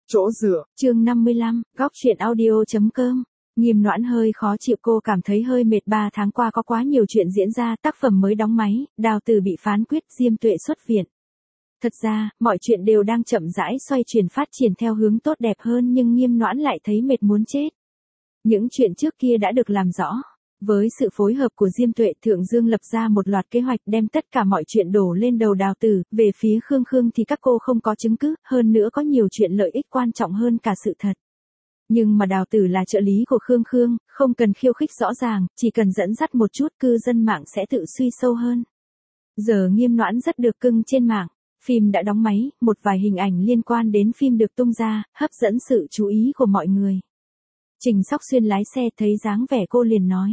Chỗ dựa. Chương 55, góc truyện audio.com. Nghiêm Noãn hơi khó chịu, cô cảm thấy hơi mệt. 3 tháng qua có quá nhiều chuyện diễn ra, tác phẩm mới đóng máy, Đào Tử bị phán quyết, Diêm Tuệ xuất viện. Thật ra, mọi chuyện đều đang chậm rãi xoay chuyển phát triển theo hướng tốt đẹp hơn, nhưng Nghiêm Noãn lại thấy mệt muốn chết. Những chuyện trước kia đã được làm rõ. Với sự phối hợp của Diêm Tuệ, Thượng Dương lập ra một loạt kế hoạch đem tất cả mọi chuyện đổ lên đầu Đào Tử. Về phía Khương Khương thì các cô không có chứng cứ, hơn nữa có nhiều chuyện lợi ích quan trọng hơn cả sự thật. Nhưng mà Đào Tử là trợ lý của Khương Khương, không cần khiêu khích rõ ràng, chỉ cần dẫn dắt một chút cư dân mạng sẽ tự suy sâu hơn. Giờ Nghiêm Noãn rất được cưng trên mạng. Phim đã đóng máy, một vài hình ảnh liên quan đến phim được tung ra, hấp dẫn sự chú ý của mọi người. Trình Sóc Xuyên lái xe thấy dáng vẻ cô liền nói.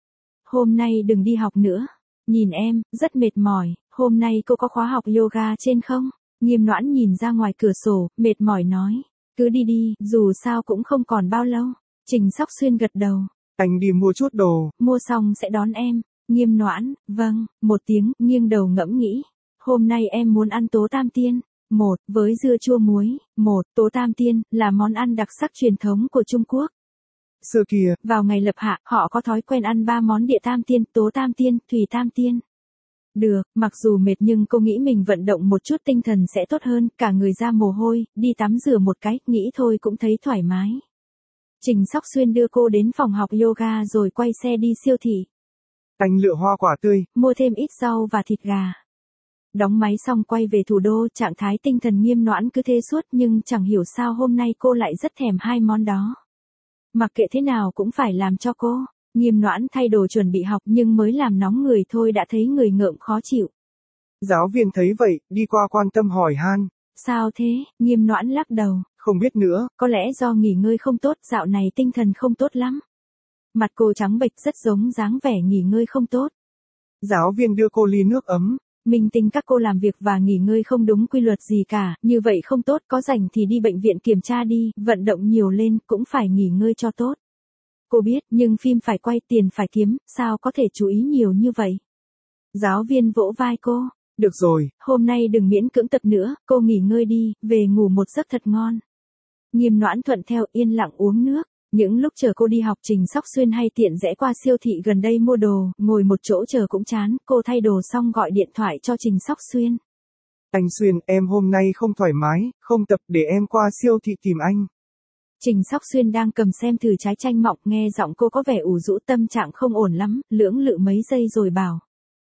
Hôm nay đừng đi học nữa. Nhìn em, rất mệt mỏi, hôm nay cô có khóa học yoga trên không? Nghiêm Noãn nhìn ra ngoài cửa sổ, mệt mỏi nói. Cứ đi đi, dù sao cũng không còn bao lâu. Trình Sóc Xuyên gật đầu. Anh đi mua chút đồ. Mua xong sẽ đón em. Nghiêm Noãn, vâng, một tiếng, nghiêng đầu ngẫm nghĩ. Hôm nay em muốn ăn tố tam tiên. Một, với dưa chua muối. Một, tố tam tiên, là món ăn đặc sắc truyền thống của Trung Quốc. Xưa kia, vào ngày lập hạ, họ có thói quen ăn 3 món địa tam tiên, tố tam tiên, thủy tam tiên. Được, mặc dù mệt nhưng cô nghĩ mình vận động một chút tinh thần sẽ tốt hơn, cả người ra mồ hôi, đi tắm rửa một cái, nghĩ thôi cũng thấy thoải mái. Trình Sóc Xuyên đưa cô đến phòng học yoga rồi quay xe đi siêu thị. Anh lựa hoa quả tươi, mua thêm ít rau và thịt gà. Đóng máy xong quay về thủ đô, trạng thái tinh thần Nghiêm Noãn cứ thế suốt, nhưng chẳng hiểu sao hôm nay cô lại rất thèm 2 món đó. Mặc kệ thế nào cũng phải làm cho cô. Nghiêm Noãn thay đồ chuẩn bị học nhưng mới làm nóng người thôi đã thấy người ngợm khó chịu. Giáo viên thấy vậy, đi qua quan tâm hỏi han. Sao thế? Nghiêm Noãn lắc đầu. Không biết nữa. Có lẽ do nghỉ ngơi không tốt, dạo này tinh thần không tốt lắm. Mặt cô trắng bệch rất giống dáng vẻ nghỉ ngơi không tốt. Giáo viên đưa cô ly nước ấm. Minh tinh các cô làm việc và nghỉ ngơi không đúng quy luật gì cả, như vậy không tốt, có rảnh thì đi bệnh viện kiểm tra đi, vận động nhiều lên, cũng phải nghỉ ngơi cho tốt. Cô biết, nhưng phim phải quay, tiền phải kiếm, sao có thể chú ý nhiều như vậy? Giáo viên vỗ vai cô. Được rồi, hôm nay đừng miễn cưỡng tập nữa, cô nghỉ ngơi đi, về ngủ một giấc thật ngon. Nghiêm Noãn thuận theo, yên lặng uống nước. Những lúc chờ cô đi học, Trình Sóc Xuyên hay tiện rẽ qua siêu thị gần đây mua đồ, ngồi một chỗ chờ cũng chán, cô thay đồ xong gọi điện thoại cho Trình Sóc Xuyên. Anh Xuyên, em hôm nay không thoải mái, không tập, để em qua siêu thị tìm anh. Trình Sóc Xuyên đang cầm xem thử trái chanh mọng, nghe giọng cô có vẻ ủ rũ, tâm trạng không ổn lắm, lưỡng lự mấy giây rồi bảo.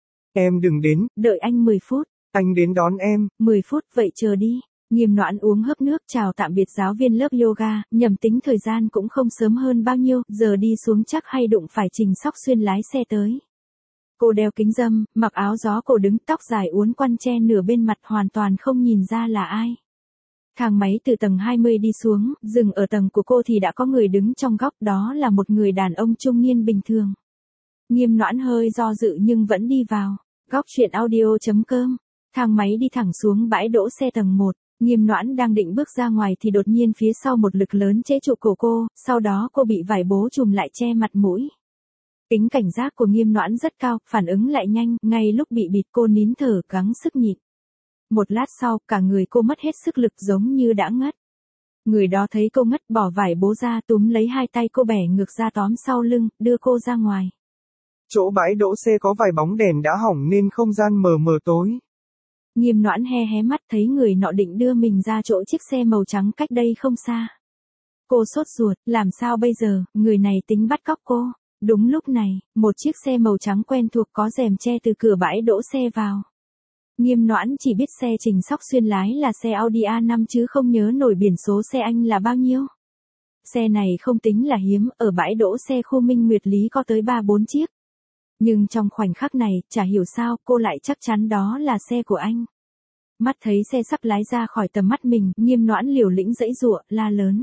Em đừng đến. Đợi anh 10 phút. Anh đến đón em. 10 phút, vậy chờ đi. Nghiêm Noãn uống hớp nước chào tạm biệt giáo viên lớp yoga, nhầm tính thời gian cũng không sớm hơn bao nhiêu, giờ đi xuống chắc hay đụng phải Trình Sóc Xuyên lái xe tới. Cô đeo kính râm, mặc áo gió cổ đứng, tóc dài uốn quăn che nửa bên mặt, hoàn toàn không nhìn ra là ai. Thang máy từ tầng 20 đi xuống, dừng ở tầng của cô thì đã có người đứng trong góc, đó là một người đàn ông trung niên bình thường. Nghiêm Noãn hơi do dự nhưng vẫn đi vào. Góc truyện audio.com. Thang máy đi thẳng xuống bãi đỗ xe tầng 1. Nghiêm Noãn đang định bước ra ngoài thì đột nhiên phía sau một lực lớn chế trụ cổ cô, sau đó cô bị vải bố trùm lại che mặt mũi. Tính cảnh giác của Nghiêm Noãn rất cao, phản ứng lại nhanh, ngay lúc bị bịt cô nín thở gắng sức nhịn. Một lát sau, cả người cô mất hết sức lực giống như đã ngất. Người đó thấy cô ngất bỏ vải bố ra, túm lấy hai tay cô bẻ ngược ra tóm sau lưng, đưa cô ra ngoài. Chỗ bãi đỗ xe có vài bóng đèn đã hỏng nên không gian mờ mờ tối. Nghiêm Noãn hé hé mắt thấy người nọ định đưa mình ra chỗ chiếc xe màu trắng cách đây không xa. Cô sốt ruột, làm sao bây giờ, người này tính bắt cóc cô. Đúng lúc này, một chiếc xe màu trắng quen thuộc có rèm che từ cửa bãi đỗ xe vào. Nghiêm Noãn chỉ biết xe Trình Sóc Xuyên lái là xe Audi A5 chứ không nhớ nổi biển số xe anh là bao nhiêu. Xe này không tính là hiếm, ở bãi đỗ xe khu Minh Nguyệt Lý có tới 3-4 chiếc. Nhưng trong khoảnh khắc này, chả hiểu sao, cô lại chắc chắn đó là xe của anh. Mắt thấy xe sắp lái ra khỏi tầm mắt mình, Nghiêm Noãn liều lĩnh giãy giụa, la lớn.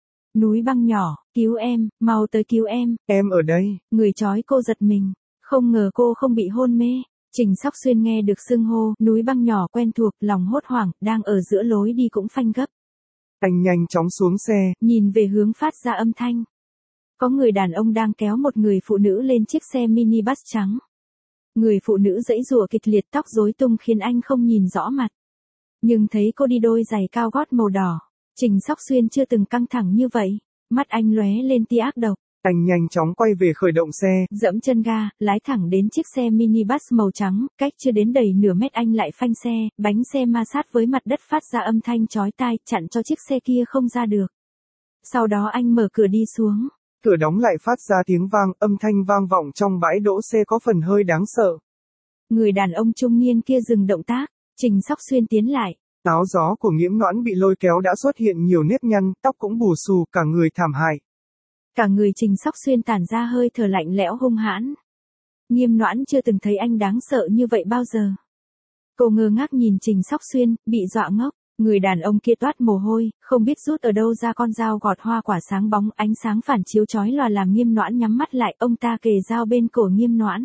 Núi Băng nhỏ, cứu em, mau tới cứu em. Em ở đây. Người trói cô giật mình. Không ngờ cô không bị hôn mê. Trình Sóc Xuyên nghe được xưng hô, Núi Băng nhỏ quen thuộc, lòng hốt hoảng, đang ở giữa lối đi cũng phanh gấp. Anh nhanh chóng xuống xe, nhìn về hướng phát ra âm thanh. Có người đàn ông đang kéo một người phụ nữ lên chiếc xe mini bus trắng. Người phụ nữ giãy giụa kịch liệt, tóc rối tung khiến anh không nhìn rõ mặt. Nhưng thấy cô đi đôi giày cao gót màu đỏ. Trình Sóc Xuyên chưa từng căng thẳng như vậy, mắt anh lóe lên tia ác độc. Anh nhanh chóng quay về khởi động xe, Dẫm chân ga, lái thẳng đến chiếc xe minibus màu trắng, cách chưa đến đầy nửa mét anh lại phanh xe, bánh xe ma sát với mặt đất phát ra âm thanh chói tai, chặn cho chiếc xe kia không ra được. Sau đó anh mở cửa đi xuống. cửa đóng lại phát ra tiếng vang, âm thanh vang vọng trong bãi đỗ xe có phần hơi đáng sợ. Người đàn ông trung niên kia dừng động tác, Trình Sóc Xuyên tiến lại. Áo gió của Nghiễm Noãn bị lôi kéo đã xuất hiện nhiều nếp nhăn, tóc cũng bù xù, cả người thảm hại. Cả người Trình Sóc Xuyên tản ra hơi thở lạnh lẽo hung hãn. Nghiễm Noãn chưa từng thấy anh đáng sợ như vậy bao giờ. Cô ngơ ngác nhìn Trình Sóc Xuyên, bị dọa ngốc. Người đàn ông kia toát mồ hôi, không biết rút ở đâu ra con dao gọt hoa quả sáng bóng, ánh sáng phản chiếu chói lòa làm Nghiễm Noãn nhắm mắt lại, ông ta kề dao bên cổ Nghiễm Noãn.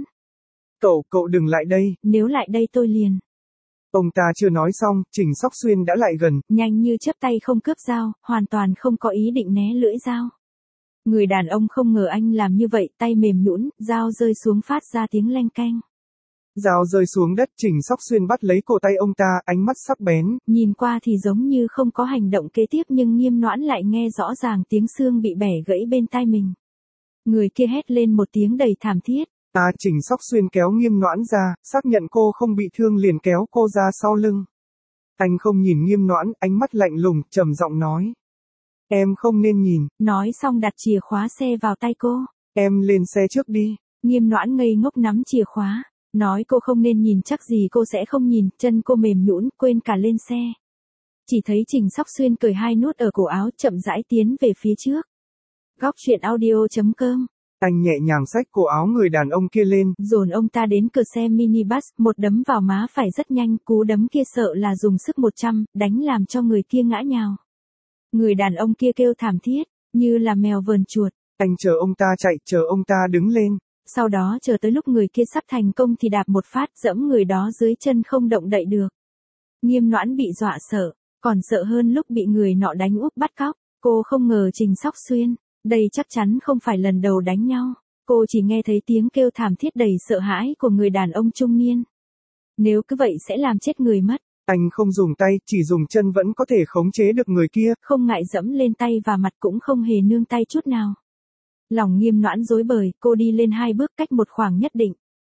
Cậu đừng lại đây. Nếu lại đây tôi liền. Ông ta chưa nói xong, Trình Sóc Xuyên đã lại gần. Nhanh như chớp tay không cướp dao, hoàn toàn không có ý định né lưỡi dao. Người đàn ông không ngờ anh làm như vậy, tay mềm nhũn, dao rơi xuống phát ra tiếng leng keng. Dao rơi xuống đất, Trình Sóc Xuyên bắt lấy cổ tay ông ta, ánh mắt sắc bén. Nhìn qua thì giống như không có hành động kế tiếp nhưng Nghiễm Noãn lại nghe rõ ràng tiếng xương bị bẻ gãy bên tai mình. Người kia hét lên một tiếng đầy thảm thiết. Trình Sóc Xuyên kéo Nghiễm Noãn ra, xác nhận cô không bị thương liền kéo cô ra sau lưng. Anh không nhìn Nghiễm Noãn, ánh mắt lạnh lùng, trầm giọng nói. Em không nên nhìn. Nói xong đặt chìa khóa xe vào tay cô. Em lên xe trước đi. Nghiễm Noãn ngây ngốc nắm chìa khóa. Nói cô không nên nhìn chắc gì cô sẽ không nhìn, chân cô mềm nhũn quên cả lên xe. Chỉ thấy Trình Sóc Xuyên cởi hai nút ở cổ áo chậm rãi tiến về phía trước. Góc truyện audio.com. Anh nhẹ nhàng xách cổ áo người đàn ông kia lên, dồn ông ta đến cửa xe minibus, một đấm vào má phải rất nhanh, cú đấm kia sợ là dùng sức 100, đánh làm cho người kia ngã nhào. Người đàn ông kia kêu thảm thiết, như là mèo vờn chuột. Anh chờ ông ta chạy, chờ ông ta đứng lên. Sau đó chờ tới lúc người kia sắp thành công thì đạp một phát dẫm người đó dưới chân không động đậy được. Nghiễm Noãn bị dọa sợ, còn sợ hơn lúc bị người nọ đánh úp bắt cóc. Cô không ngờ Trình Sóc Xuyên, đây chắc chắn không phải lần đầu đánh nhau. Cô chỉ nghe thấy tiếng kêu thảm thiết đầy sợ hãi của người đàn ông trung niên. Nếu cứ vậy sẽ làm chết người mất. Anh không dùng tay, chỉ dùng chân vẫn có thể khống chế được người kia. Không ngại dẫm lên tay và mặt cũng không hề nương tay chút nào. Lòng Nghiễm Noãn rối bời, cô đi lên 2 bước cách một khoảng nhất định.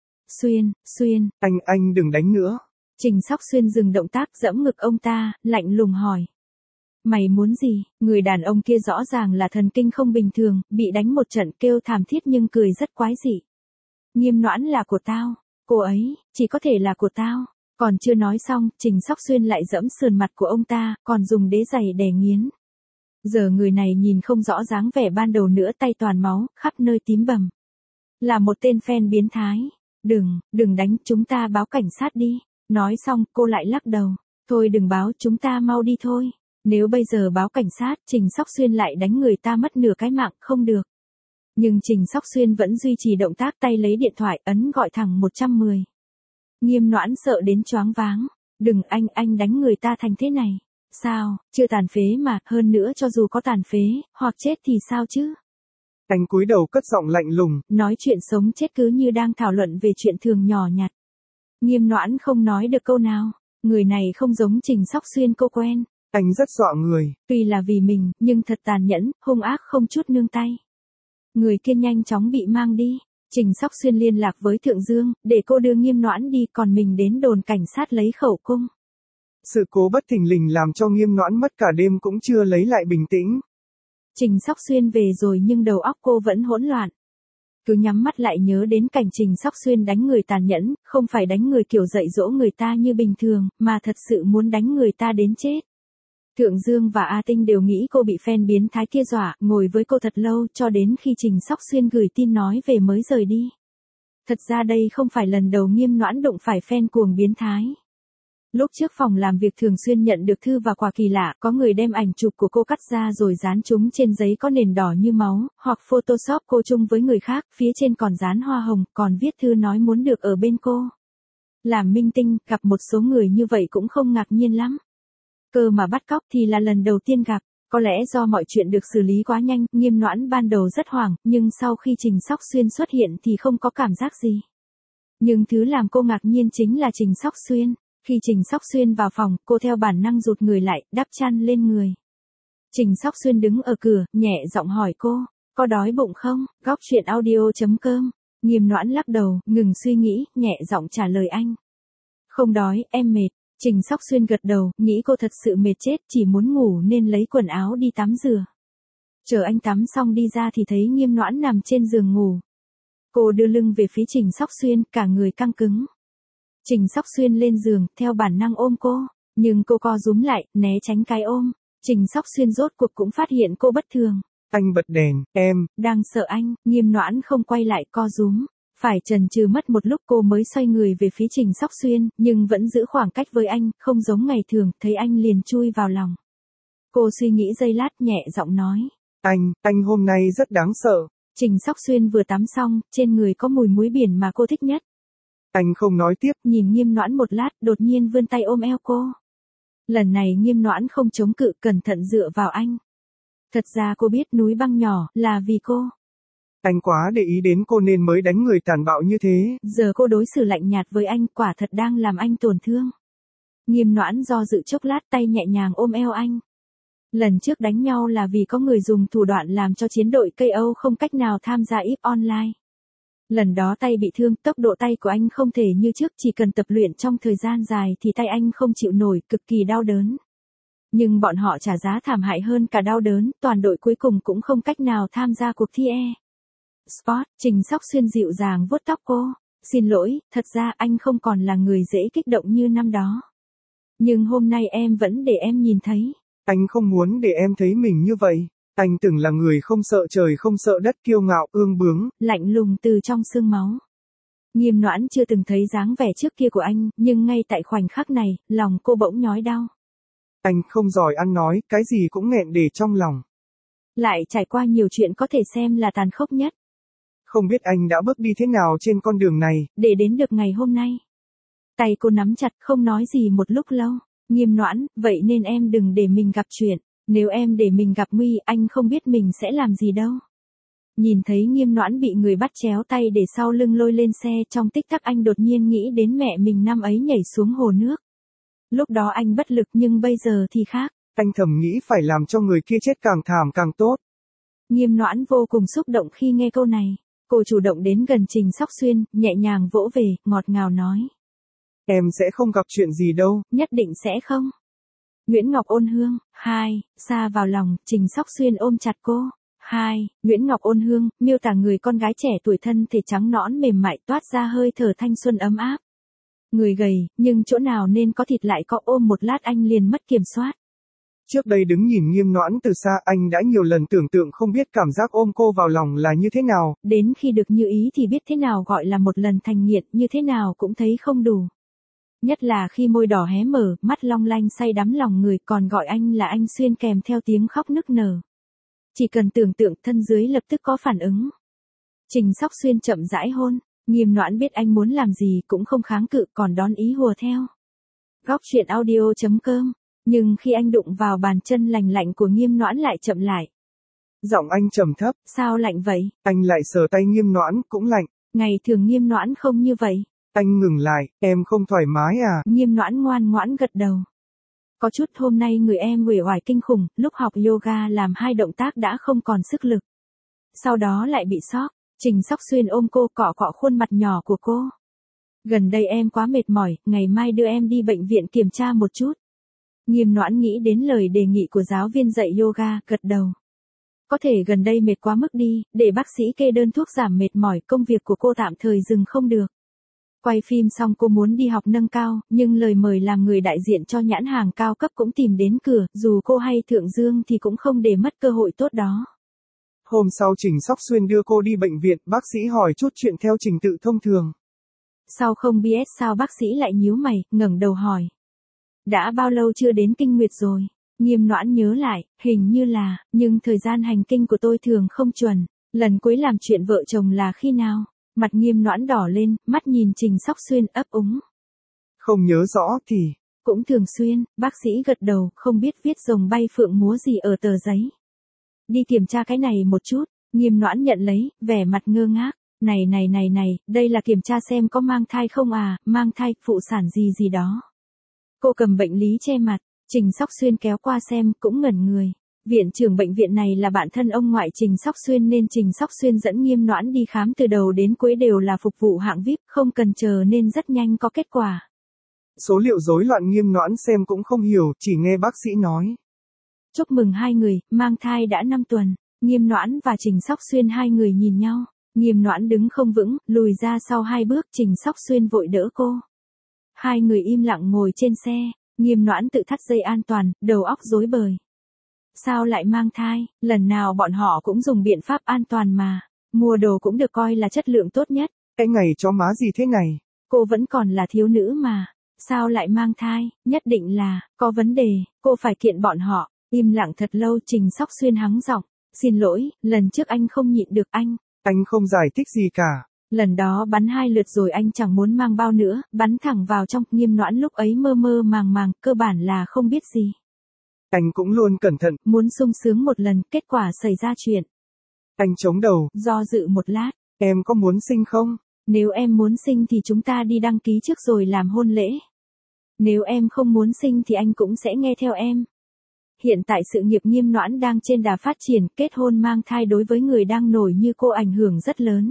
Xuyên. Anh đừng đánh nữa. Trình Sóc Xuyên dừng động tác dẫm ngực ông ta, lạnh lùng hỏi. Mày muốn gì? Người đàn ông kia rõ ràng là thần kinh không bình thường, bị đánh một trận kêu thảm thiết nhưng cười rất quái dị. Nghiễm Noãn là của tao, cô ấy, chỉ có thể là của tao. Còn chưa nói xong, Trình Sóc Xuyên lại dẫm sườn mặt của ông ta, còn dùng đế giày đè nghiến. Giờ người này nhìn không rõ dáng vẻ ban đầu nữa, tay toàn máu, khắp nơi tím bầm. Là một tên fan biến thái. Đừng đánh, chúng ta báo cảnh sát đi. Nói xong, cô lại lắc đầu. Thôi đừng báo, chúng ta mau đi thôi. Nếu bây giờ báo cảnh sát, Trình Sóc Xuyên lại đánh người ta mất nửa cái mạng, không được. Nhưng Trình Sóc Xuyên vẫn duy trì động tác tay lấy điện thoại, ấn gọi thẳng 110. Nghiễm Noãn sợ đến choáng váng. Đừng anh đánh người ta thành thế này. Sao, chưa tàn phế mà, hơn nữa cho dù có tàn phế, hoặc chết thì sao chứ? Anh cúi đầu cất giọng lạnh lùng. Nói chuyện sống chết cứ như đang thảo luận về chuyện thường nhỏ nhặt. Nghiễm Noãn không nói được câu nào. Người này không giống Trình Sóc Xuyên cô quen. Anh rất dọa người. Tuy là vì mình, nhưng thật tàn nhẫn, hung ác không chút nương tay. Người kia nhanh chóng bị mang đi. Trình Sóc Xuyên liên lạc với Thượng Dương, để cô đưa Nghiễm Noãn đi, còn mình đến đồn cảnh sát lấy khẩu cung. Sự cố bất thình lình làm cho Nghiễm Noãn mất cả đêm cũng chưa lấy lại bình tĩnh. Trình Sóc Xuyên về rồi nhưng đầu óc cô vẫn hỗn loạn. Cứ nhắm mắt lại nhớ đến cảnh Trình Sóc Xuyên đánh người tàn nhẫn, không phải đánh người kiểu dạy dỗ người ta như bình thường, mà thật sự muốn đánh người ta đến chết. Thượng Dương và A Tinh đều nghĩ cô bị fan biến thái kia dọa, ngồi với cô thật lâu cho đến khi Trình Sóc Xuyên gửi tin nói về mới rời đi. Thật ra đây không phải lần đầu Nghiễm Noãn đụng phải fan cuồng biến thái. Lúc trước phòng làm việc thường xuyên nhận được thư và quà kỳ lạ, có người đem ảnh chụp của cô cắt ra rồi dán chúng trên giấy có nền đỏ như máu, hoặc Photoshop cô chung với người khác, phía trên còn dán hoa hồng, còn viết thư nói muốn được ở bên cô. Làm minh tinh, gặp một số người như vậy cũng không ngạc nhiên lắm. Cơ mà bắt cóc thì là lần đầu tiên gặp, có lẽ do mọi chuyện được xử lý quá nhanh, Nghiễm Noãn ban đầu rất hoảng, nhưng sau khi Trình Sóc Xuyên xuất hiện thì không có cảm giác gì. Nhưng thứ làm cô ngạc nhiên chính là Trình Sóc Xuyên. Khi Trình Sóc Xuyên vào phòng, cô theo bản năng rụt người lại, đắp chăn lên người. Trình Sóc Xuyên đứng ở cửa, nhẹ giọng hỏi cô, có đói bụng không? Góc truyện audio.com. Nghiêm Noãn lắc đầu, ngừng suy nghĩ, nhẹ giọng trả lời anh. Không đói, em mệt. Trình Sóc Xuyên gật đầu, nghĩ cô thật sự mệt chết, chỉ muốn ngủ nên lấy quần áo đi tắm rửa. Chờ anh tắm xong đi ra thì thấy Nghiêm Noãn nằm trên giường ngủ. Cô đưa lưng về phía Trình Sóc Xuyên, cả người căng cứng. Trình Sóc Xuyên lên giường, theo bản năng ôm cô, nhưng cô co rúm lại, né tránh cái ôm. Trình Sóc Xuyên rốt cuộc cũng phát hiện cô bất thường. Anh bật đèn, em. Đang sợ anh, Nghiêm Noãn không quay lại co rúm. Phải chần chừ mất một lúc cô mới xoay người về phía Trình Sóc Xuyên, nhưng vẫn giữ khoảng cách với anh, không giống ngày thường, thấy anh liền chui vào lòng. Cô suy nghĩ giây lát, nhẹ giọng nói. Anh hôm nay rất đáng sợ. Trình Sóc Xuyên vừa tắm xong, trên người có mùi muối biển mà cô thích nhất. Anh không nói tiếp. Nhìn Nghiêm Noãn một lát, đột nhiên vươn tay ôm eo cô. Lần này Nghiêm Noãn không chống cự, cẩn thận dựa vào anh. Thật ra cô biết núi băng nhỏ là vì cô. Anh quá để ý đến cô nên mới đánh người tàn bạo như thế. Giờ cô đối xử lạnh nhạt với anh, quả thật đang làm anh tổn thương. Nghiêm Noãn do dự chốc lát, tay nhẹ nhàng ôm eo anh. Lần trước đánh nhau là vì có người dùng thủ đoạn làm cho chiến đội KO không cách nào tham gia EVE Online. Lần đó tay bị thương, tốc độ tay của anh không thể như trước, chỉ cần tập luyện trong thời gian dài thì tay anh không chịu nổi, cực kỳ đau đớn. Nhưng bọn họ trả giá thảm hại hơn cả đau đớn, toàn đội cuối cùng cũng không cách nào tham gia cuộc thi Sport. Trình Sóc Xuyên dịu dàng vuốt tóc cô. Xin lỗi, thật ra anh không còn là người dễ kích động như năm đó. Nhưng hôm nay em vẫn để em nhìn thấy. Anh không muốn để em thấy mình như vậy. Anh từng là người không sợ trời không sợ đất, kiêu ngạo, ương bướng. Lạnh lùng từ trong xương máu. Nghiêm Noãn chưa từng thấy dáng vẻ trước kia của anh, nhưng ngay tại khoảnh khắc này, lòng cô bỗng nhói đau. Anh không giỏi ăn nói, cái gì cũng nghẹn để trong lòng. Lại trải qua nhiều chuyện có thể xem là tàn khốc nhất. Không biết anh đã bước đi thế nào trên con đường này, để đến được ngày hôm nay. Tay cô nắm chặt, không nói gì một lúc lâu. Nghiêm Noãn, vậy nên em đừng để mình gặp chuyện. Nếu em để mình gặp nguy, anh không biết mình sẽ làm gì đâu. Nhìn thấy Nghiêm Noãn bị người bắt chéo tay để sau lưng lôi lên xe, trong tích tắc anh đột nhiên nghĩ đến mẹ mình năm ấy nhảy xuống hồ nước. Lúc đó anh bất lực nhưng bây giờ thì khác. Anh thầm nghĩ phải làm cho người kia chết càng thảm càng tốt. Nghiêm Noãn vô cùng xúc động khi nghe câu này. Cô chủ động đến gần Trình Sóc Xuyên, nhẹ nhàng vỗ về, ngọt ngào nói. Em sẽ không gặp chuyện gì đâu. Nhất định sẽ không. Nguyễn Ngọc Ôn Hương. 2. Xa vào lòng, Trình Sóc Xuyên ôm chặt cô. 2. Nguyễn Ngọc Ôn Hương, miêu tả người con gái trẻ tuổi thân thể trắng nõn mềm mại toát ra hơi thở thanh xuân ấm áp. Người gầy, nhưng chỗ nào nên có thịt lại có, ôm một lát anh liền mất kiểm soát. Trước đây đứng nhìn Nghiêm Noãn từ xa, anh đã nhiều lần tưởng tượng không biết cảm giác ôm cô vào lòng là như thế nào. Đến khi được như ý thì biết thế nào gọi là một lần thành nghiện, như thế nào cũng thấy không đủ. Nhất là khi môi đỏ hé mở, mắt long lanh say đắm lòng người, còn gọi anh là anh Xuyên kèm theo tiếng khóc nức nở. Chỉ cần tưởng tượng thân dưới lập tức có phản ứng. Trình Sóc Xuyên chậm rãi hôn, Nghiêm Noãn biết anh muốn làm gì cũng không kháng cự, còn đón ý hùa theo. Góc truyện audio.com. Nhưng khi anh đụng vào bàn chân lành lạnh của Nghiêm Noãn lại chậm lại. Giọng anh trầm thấp. Sao lạnh vậy? Anh lại sờ tay Nghiêm Noãn, cũng lạnh. Ngày thường Nghiêm Noãn không như vậy. Anh ngừng lại, em không thoải mái à? Nghiêm Noãn ngoan ngoãn gật đầu. Có chút, hôm nay người em uể oải kinh khủng, lúc học yoga làm 2 động tác đã không còn sức lực. Sau đó lại bị sốc. Trình Sóc Xuyên ôm cô, cọ cọ khuôn mặt nhỏ của cô. Gần đây em quá mệt mỏi, ngày mai đưa em đi bệnh viện kiểm tra một chút. Nghiêm Noãn nghĩ đến lời đề nghị của giáo viên dạy yoga, gật đầu. Có thể gần đây mệt quá mức đi, để bác sĩ kê đơn thuốc giảm mệt mỏi, công việc của cô tạm thời dừng không được. Quay phim xong cô muốn đi học nâng cao, nhưng lời mời làm người đại diện cho nhãn hàng cao cấp cũng tìm đến cửa, dù cô hay thượng dương thì cũng không để mất cơ hội tốt đó. Hôm sau Trình Sóc Xuyên đưa cô đi bệnh viện, bác sĩ hỏi chút chuyện theo trình tự thông thường. Sau không biết sao bác sĩ lại nhíu mày, ngẩng đầu hỏi. Đã bao lâu chưa đến kinh nguyệt rồi? Nghiêm Noãn nhớ lại, hình như là, nhưng thời gian hành kinh của tôi thường không chuẩn. Lần cuối làm chuyện vợ chồng là khi nào? Mặt Nghiêm Noãn đỏ lên, mắt nhìn Trình Sóc Xuyên ấp úng. Không nhớ rõ thì. Cũng thường xuyên, bác sĩ gật đầu, không biết viết rồng bay phượng múa gì ở tờ giấy. Đi kiểm tra cái này một chút, Nghiêm Noãn nhận lấy, vẻ mặt ngơ ngác. Này, đây là kiểm tra xem có mang thai không à, mang thai, phụ sản gì gì đó. Cô cầm bệnh lý che mặt, Trình Sóc Xuyên kéo qua xem, cũng ngẩn người. Viện trưởng bệnh viện này là bạn thân ông ngoại Trình Sóc Xuyên nên Trình Sóc Xuyên dẫn Nghiêm Noãn đi khám từ đầu đến cuối đều là phục vụ hạng VIP, không cần chờ nên rất nhanh có kết quả. Số liệu rối loạn Nghiêm Noãn xem cũng không hiểu, chỉ nghe bác sĩ nói. Chúc mừng hai người, mang thai đã 5 tuần. Nghiêm Noãn và Trình Sóc Xuyên hai người nhìn nhau. Nghiêm Noãn đứng không vững, lùi ra sau 2 bước, Trình Sóc Xuyên vội đỡ cô. Hai người im lặng ngồi trên xe, Nghiêm Noãn tự thắt dây an toàn, đầu óc rối bời. Sao lại mang thai, lần nào bọn họ cũng dùng biện pháp an toàn mà, mua đồ cũng được coi là chất lượng tốt nhất. Cái ngày chó má gì thế này? Cô vẫn còn là thiếu nữ mà, sao lại mang thai, nhất định là, có vấn đề, cô phải kiện bọn họ. Im lặng thật lâu Trình Sóc Xuyên hắng giọng, xin lỗi, lần trước anh không nhịn được anh. Anh không giải thích gì cả. Lần đó bắn 2 lượt rồi anh chẳng muốn mang bao nữa, bắn thẳng vào trong. Nghiêm Noãn lúc ấy mơ mơ màng màng, cơ bản là không biết gì. Anh cũng luôn cẩn thận. Muốn sung sướng một lần, kết quả xảy ra chuyện. Anh chống đầu. Do dự một lát. Em có muốn sinh không? Nếu em muốn sinh thì chúng ta đi đăng ký trước rồi làm hôn lễ. Nếu em không muốn sinh thì anh cũng sẽ nghe theo em. Hiện tại sự nghiệp Nghiêm Noãn đang trên đà phát triển, kết hôn mang thai đối với người đang nổi như cô ảnh hưởng rất lớn.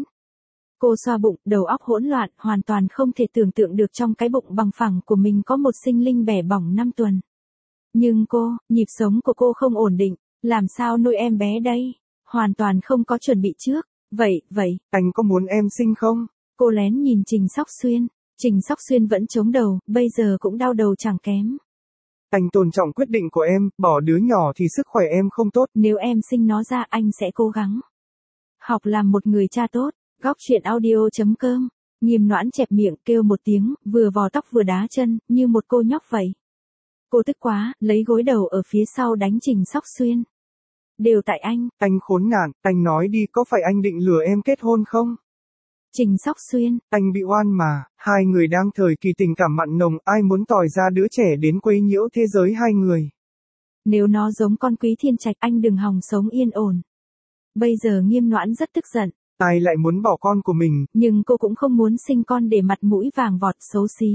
Cô xoa bụng, đầu óc hỗn loạn, hoàn toàn không thể tưởng tượng được trong cái bụng bằng phẳng của mình có một sinh linh bẻ bỏng 5 tuần. Nhưng cô, nhịp sống của cô không ổn định, làm sao nuôi em bé đây? Hoàn toàn không có chuẩn bị trước. Vậy, anh có muốn em sinh không? Cô lén nhìn Trình Sóc Xuyên. Trình Sóc Xuyên vẫn chống đầu, bây giờ cũng đau đầu chẳng kém. Anh tôn trọng quyết định của em, bỏ đứa nhỏ thì sức khỏe em không tốt. Nếu em sinh nó ra anh sẽ cố gắng học làm một người cha tốt. Góc truyện audio.com. Nghiêm Noãn chẹp miệng kêu một tiếng, vừa vò tóc vừa đá chân, như một cô nhóc vậy. Cô tức quá, lấy gối đầu ở phía sau đánh Trình Sóc Xuyên. Đều tại anh. Anh khốn nạn, anh nói đi, có phải anh định lừa em kết hôn không? Trình Sóc Xuyên. Anh bị oan mà, hai người đang thời kỳ tình cảm mặn nồng, ai muốn tỏi ra đứa trẻ đến quấy nhiễu thế giới hai người. Nếu nó giống con Quý Thiên Trạch anh đừng hòng sống yên ổn. Bây giờ Nghiêm Noãn rất tức giận. Ai lại muốn bỏ con của mình? Nhưng cô cũng không muốn sinh con để mặt mũi vàng vọt xấu xí.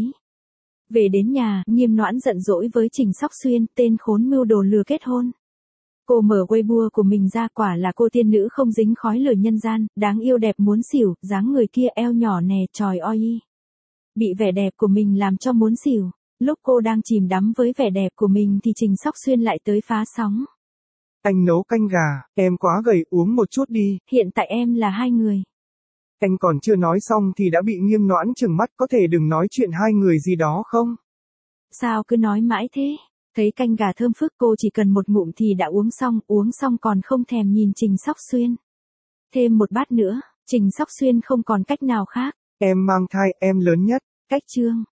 Về đến nhà, Nghiêm Noãn giận dỗi với Trình Sóc Xuyên, tên khốn mưu đồ lừa kết hôn. Cô mở Weibo của mình ra, quả là cô tiên nữ không dính khói lửa nhân gian, đáng yêu đẹp muốn xỉu, dáng người kia eo nhỏ nè tròi oi. Bị vẻ đẹp của mình làm cho muốn xỉu. Lúc cô đang chìm đắm với vẻ đẹp của mình thì Trình Sóc Xuyên lại tới phá sóng. Anh nấu canh gà, em quá gầy, uống một chút đi. Hiện tại em là hai người. Anh còn chưa nói xong thì đã bị Nghiêm Noãn trừng mắt, có thể đừng nói chuyện hai người gì đó không? Sao cứ nói mãi thế? Thấy canh gà thơm phức cô chỉ cần một ngụm thì đã uống xong còn không thèm nhìn Trình Sóc Xuyên. Thêm một bát nữa, Trình Sóc Xuyên không còn cách nào khác. Em mang thai, em lớn nhất. Cách chương.